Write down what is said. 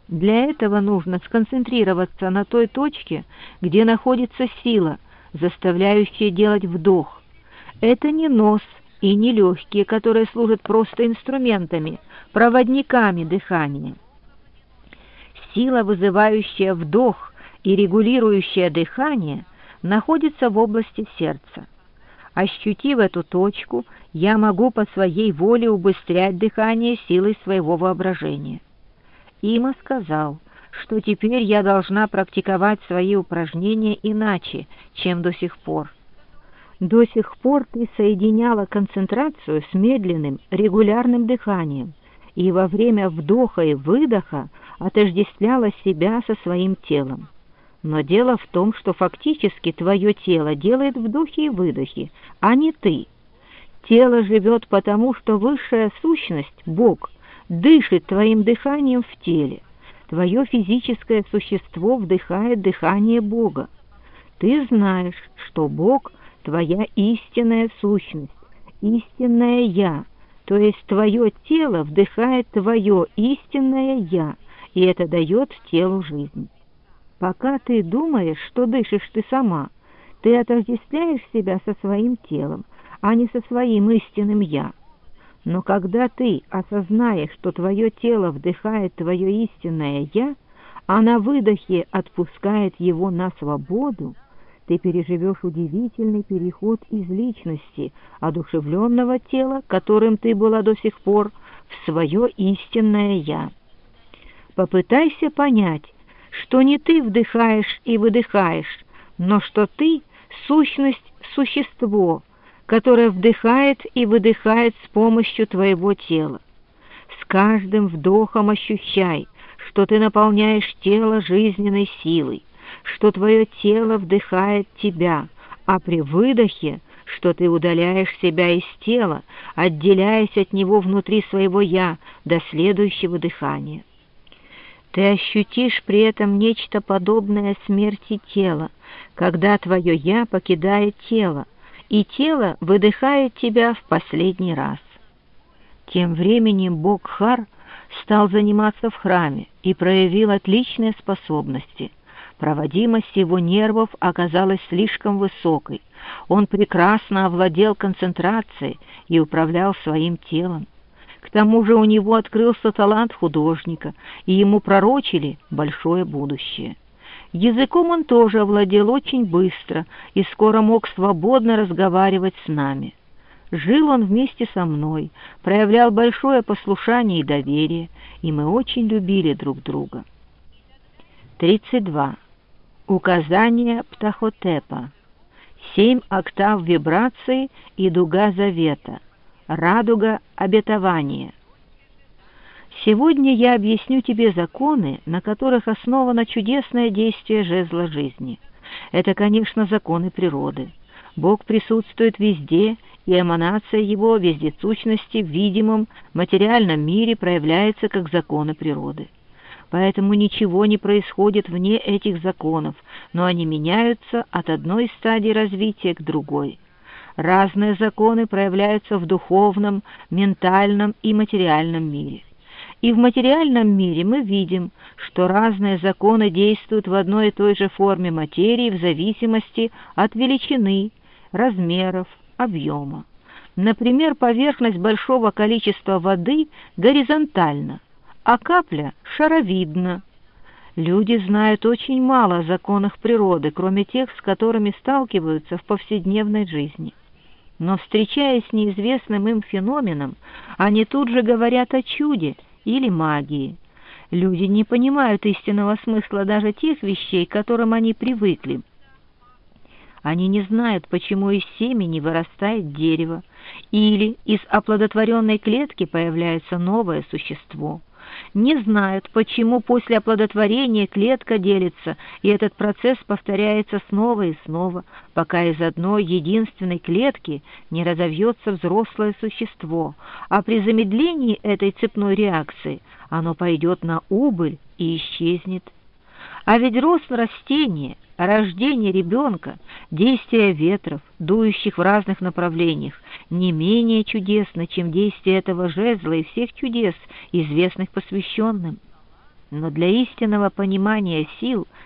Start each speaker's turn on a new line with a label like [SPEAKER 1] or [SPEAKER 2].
[SPEAKER 1] Для этого нужно сконцентрироваться на той точке, где находится сила, заставляющая делать вдох. Это не нос и не легкие, которые служат просто инструментами, проводниками дыхания. Сила, вызывающая вдох и регулирующая дыхание, находится в области сердца. Ощутив эту точку, я могу по своей воле убыстрять дыхание силой своего воображения. Има сказал, что теперь я должна практиковать свои упражнения иначе, чем до сих пор. До сих пор ты соединяла концентрацию с медленным, регулярным дыханием и во время вдоха и выдоха отождествляла себя со своим телом. Но дело в том, что фактически твое тело делает вдохи и выдохи, а не ты. Тело живет потому, что высшая сущность, Бог, дышит твоим дыханием в теле. Твое физическое существо вдыхает дыхание Бога. Ты знаешь, что Бог — твоя истинная сущность, истинное «Я», то есть твое тело вдыхает твое истинное «Я», и это дает телу жизнь. Пока ты думаешь, что дышишь ты сама, ты отождествляешь себя со своим телом, а не со своим истинным «Я». Но когда ты осознаешь, что твое тело вдыхает твое истинное «Я», а на выдохе отпускает его на свободу, ты переживешь удивительный переход из личности, одушевленного тела, которым ты была до сих пор, в свое истинное «Я». Попытайся понять, что не ты вдыхаешь и выдыхаешь, но что ты — сущность, существо, которое вдыхает и выдыхает с помощью твоего тела. С каждым вдохом ощущай, что ты наполняешь тело жизненной силой, что твое тело вдыхает тебя, а при выдохе, что ты удаляешь себя из тела, отделяясь от него внутри своего «Я» до следующего дыхания. Ты ощутишь при этом нечто подобное смерти тела, когда твое «Я» покидает тело, и тело выдыхает тебя в последний раз. Тем временем Бог Хар стал заниматься в храме и проявил отличные способности. Проводимость его нервов оказалась слишком высокой. Он прекрасно овладел концентрацией и управлял своим телом. К тому же у него открылся талант художника, и ему пророчили большое будущее. Языком он тоже овладел очень быстро и скоро мог свободно разговаривать с нами. Жил он вместе со мной, проявлял большое послушание и доверие, и мы очень любили друг друга. 32. Указание Птахотепа. 7 октав вибрации и дуга завета. Радуга обетования. Сегодня я объясню тебе законы, на которых основано чудесное действие жезла жизни. Это, конечно, законы природы. Бог присутствует везде, и эманация его вездесущности в видимом материальном мире проявляется как законы природы. Поэтому ничего не происходит вне этих законов, но они меняются от одной стадии развития к другой. Разные законы проявляются в духовном, ментальном и материальном мире. И в материальном мире мы видим, что разные законы действуют в одной и той же форме материи в зависимости от величины, размеров, объема. Например, поверхность большого количества воды горизонтальна, а капля шаровидна. Люди знают очень мало о законах природы, кроме тех, с которыми сталкиваются в повседневной жизни. Но, встречаясь с неизвестным им феноменом, они тут же говорят о чуде или магии. Люди не понимают истинного смысла даже тех вещей, к которым они привыкли. Они не знают, почему из семени вырастает дерево, или из оплодотворенной клетки появляется новое существо. Не знают, почему после оплодотворения клетка делится, и этот процесс повторяется снова и снова, пока из одной единственной клетки не разовьется взрослое существо, а при замедлении этой цепной реакции оно пойдет на убыль и исчезнет. А ведь рост растения, рождение ребенка, действие ветров, дующих в разных направлениях, не менее чудесно, чем действие этого жезла и всех чудес, известных посвященным. Но для истинного понимания сил